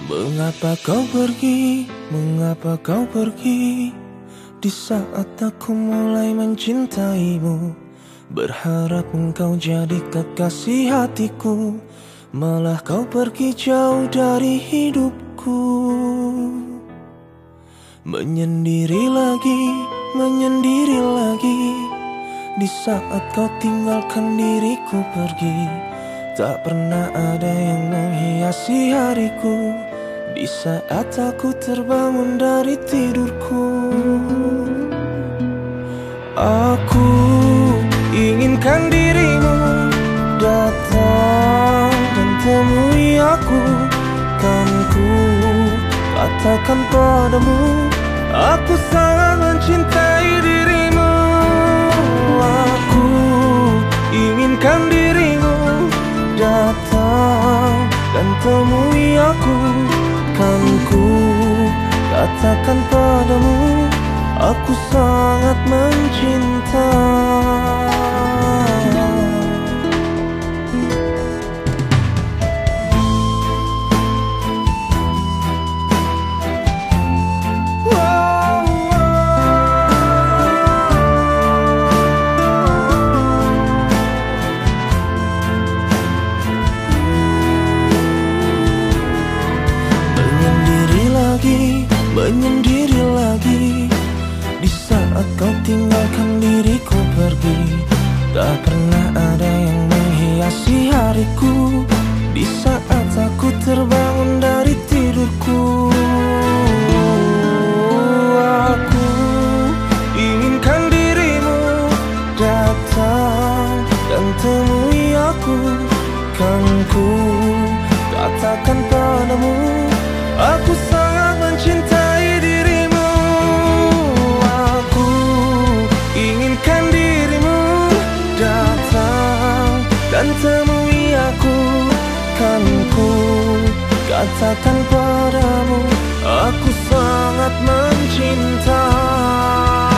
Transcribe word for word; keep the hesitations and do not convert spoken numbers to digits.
Mengapa kau pergi, mengapa kau pergi di saat aku mulai mencintaimu? Berharap engkau jadi kekasih hatiku, malah kau pergi jauh dari hidupku. Menyendiri lagi, menyendiri lagi di saat kau tinggalkan diriku pergi. Tak pernah ada yang menghiasi hariku di saat aku terbangun dari tidurku. Aku inginkan dirimu datang dan temui aku. Kan ku katakan padamu, aku sangat mencintai dirimu. Aku inginkan dirimu datang dan temui aku. Kan ku katakan padamu, aku sangat mencinta. Menyendiri lagi di saat kau tinggalkan diriku pergi. Tak pernah ada yang menghiasi hariku di saat aku terbangun dari tidurku. Aku inginkan dirimu datang dan temui aku. Kan ku katakan padamu, aku sangat mencintai dirimu. Aku inginkan dirimu datang dan temui aku. Kan ku katakan padamu, aku sangat mencinta.